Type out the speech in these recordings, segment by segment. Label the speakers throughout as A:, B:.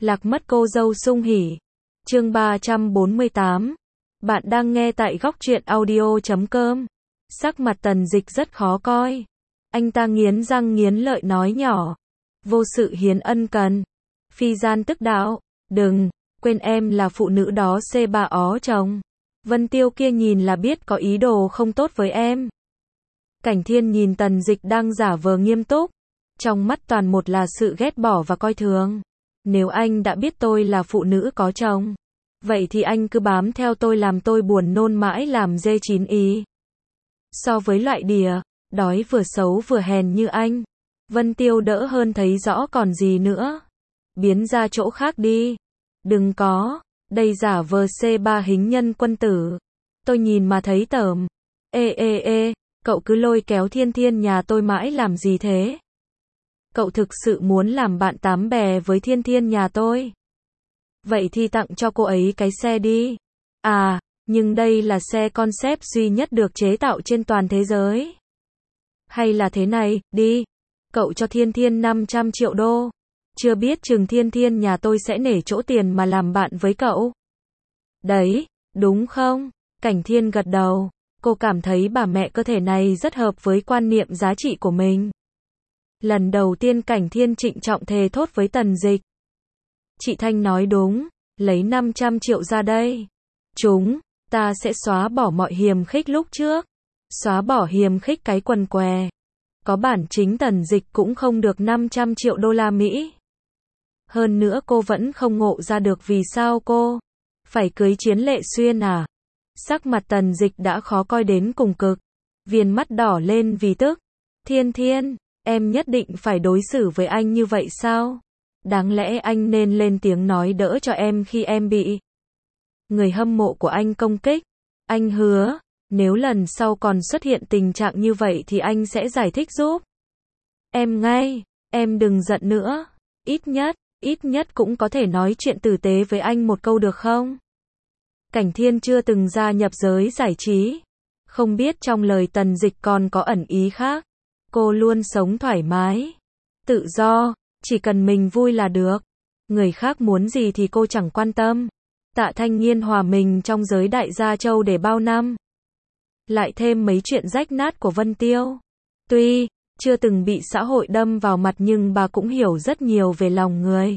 A: Lạc mất cô dâu sung hỉ. Chương 348. Bạn đang nghe tại góc truyện audio.com. Sắc mặt Tần Dịch rất khó coi. Anh ta nghiến răng nghiến lợi nói nhỏ. Vô sự hiến ân cần. Phi gian tức đạo. Đừng, quên em là phụ nữ đó C3 ó chồng. Vân Tiêu kia nhìn là biết có ý đồ không tốt với em. Cảnh Thiên nhìn Tần Dịch đang giả vờ nghiêm túc. Trong mắt toàn một là sự ghét bỏ và coi thường. Nếu anh đã biết tôi là phụ nữ có chồng, vậy thì anh cứ bám theo tôi làm tôi buồn nôn mãi làm dê chín ý. So với loại đỉa, đói vừa xấu vừa hèn như anh, Vân Tiêu đỡ hơn thấy rõ còn gì nữa. Biến ra chỗ khác đi. Đừng có, đây giả vờ C3 hình nhân quân tử. Tôi nhìn mà thấy tởm. Ê, cậu cứ lôi kéo Thiên Thiên nhà tôi mãi làm gì thế? Cậu thực sự muốn làm bạn tám bè với Thiên Thiên nhà tôi? Vậy thì tặng cho cô ấy cái xe đi. À, nhưng đây là xe concept duy nhất được chế tạo trên toàn thế giới. Hay là thế này, đi. Cậu cho Thiên Thiên 500 triệu đô. Chưa biết chừng Thiên Thiên nhà tôi sẽ nể chỗ tiền mà làm bạn với cậu. Đấy, đúng không? Cảnh Thiên gật đầu. Cô cảm thấy bà mẹ cơ thể này rất hợp với quan niệm giá trị của mình. Lần đầu tiên Cảnh Thiên trịnh trọng thề thốt với Tần Dịch. Chị Thanh nói đúng, lấy 500 triệu ra đây. Ta sẽ xóa bỏ mọi hiềm khích lúc trước. Xóa bỏ hiềm khích cái quần què. Có bản chính Tần Dịch cũng không được 500 triệu đô la Mỹ. Hơn nữa cô vẫn không ngộ ra được vì sao cô phải cưới Chiến Lệ Xuyên à. Sắc mặt Tần Dịch đã khó coi đến cùng cực. Viền mắt đỏ lên vì tức. Thiên Thiên, em nhất định phải đối xử với anh như vậy sao? Đáng lẽ anh nên lên tiếng nói đỡ cho em khi em bị người hâm mộ của anh công kích. Anh hứa, nếu lần sau còn xuất hiện tình trạng như vậy thì anh sẽ giải thích giúp em ngay. Em đừng giận nữa. Ít nhất cũng có thể nói chuyện tử tế với anh một câu được không? Cảnh Thiên chưa từng gia nhập giới giải trí. Không biết trong lời Tần Dịch còn có ẩn ý khác. Cô luôn sống thoải mái, tự do, chỉ cần mình vui là được. Người khác muốn gì thì cô chẳng quan tâm. Tạ Thanh Nghiên hòa mình trong giới đại gia châu để bao năm. Lại thêm mấy chuyện rách nát của Vân Tiêu. Tuy chưa từng bị xã hội đâm vào mặt nhưng bà cũng hiểu rất nhiều về lòng người.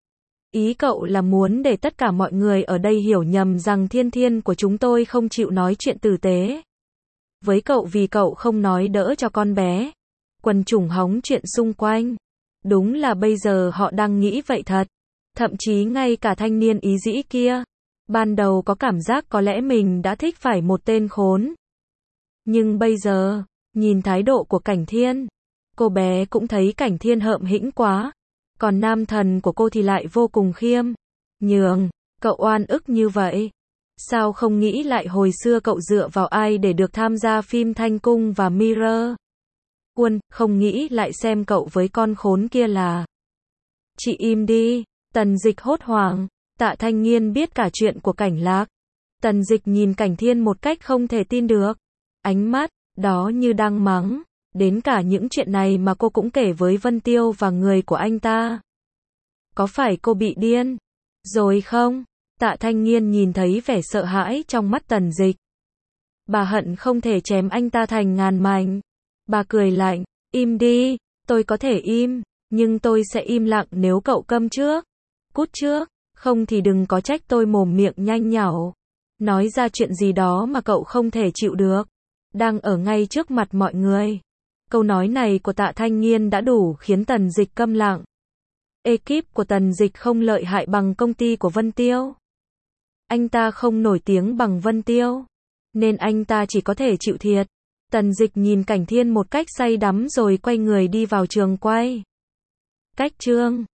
A: Ý cậu là muốn để tất cả mọi người ở đây hiểu nhầm rằng Thiên Thiên của chúng tôi không chịu nói chuyện tử tế với cậu vì cậu không nói đỡ cho con bé. Quần chúng hóng chuyện xung quanh. Đúng là bây giờ họ đang nghĩ vậy thật. Thậm chí ngay cả thanh niên ý dĩ kia. Ban đầu có cảm giác có lẽ mình đã thích phải một tên khốn. Nhưng bây giờ, nhìn thái độ của Cảnh Thiên, cô bé cũng thấy Cảnh Thiên hợm hĩnh quá. Còn nam thần của cô thì lại vô cùng khiêm nhường. Cậu oan ức như vậy. Sao không nghĩ lại hồi xưa cậu dựa vào ai để được tham gia phim Thanh Cung và Mirror? Không nghĩ lại xem cậu với con khốn kia là. Chị im đi. Tần Dịch hốt hoảng. Tạ Thanh Nghiên biết cả chuyện của Cảnh Lạc. Tần Dịch nhìn Cảnh Thiên một cách không thể tin được. Ánh mắt đó như đang mắng. Đến cả những chuyện này mà cô cũng kể với Vân Tiêu và người của anh ta. Có phải cô bị điên rồi không? Tạ Thanh Nghiên nhìn thấy vẻ sợ hãi trong mắt Tần Dịch. Bà hận không thể chém anh ta thành ngàn mảnh. Bà cười lạnh. Im đi, tôi có thể im, nhưng tôi sẽ im lặng nếu cậu câm trước. Cút trước, không thì đừng có trách tôi mồm miệng nhanh nhảu. Nói ra chuyện gì đó mà cậu không thể chịu được. Đang ở ngay trước mặt mọi người. Câu nói này của Tạ Thanh Nghiên đã đủ khiến Tần Dịch câm lặng. Ekip của Tần Dịch không lợi hại bằng công ty của Vân Tiêu. Anh ta không nổi tiếng bằng Vân Tiêu. Nên anh ta chỉ có thể chịu thiệt. Tần Dịch nhìn Cảnh Thiên một cách say đắm rồi quay người đi vào trường quay. Cách chương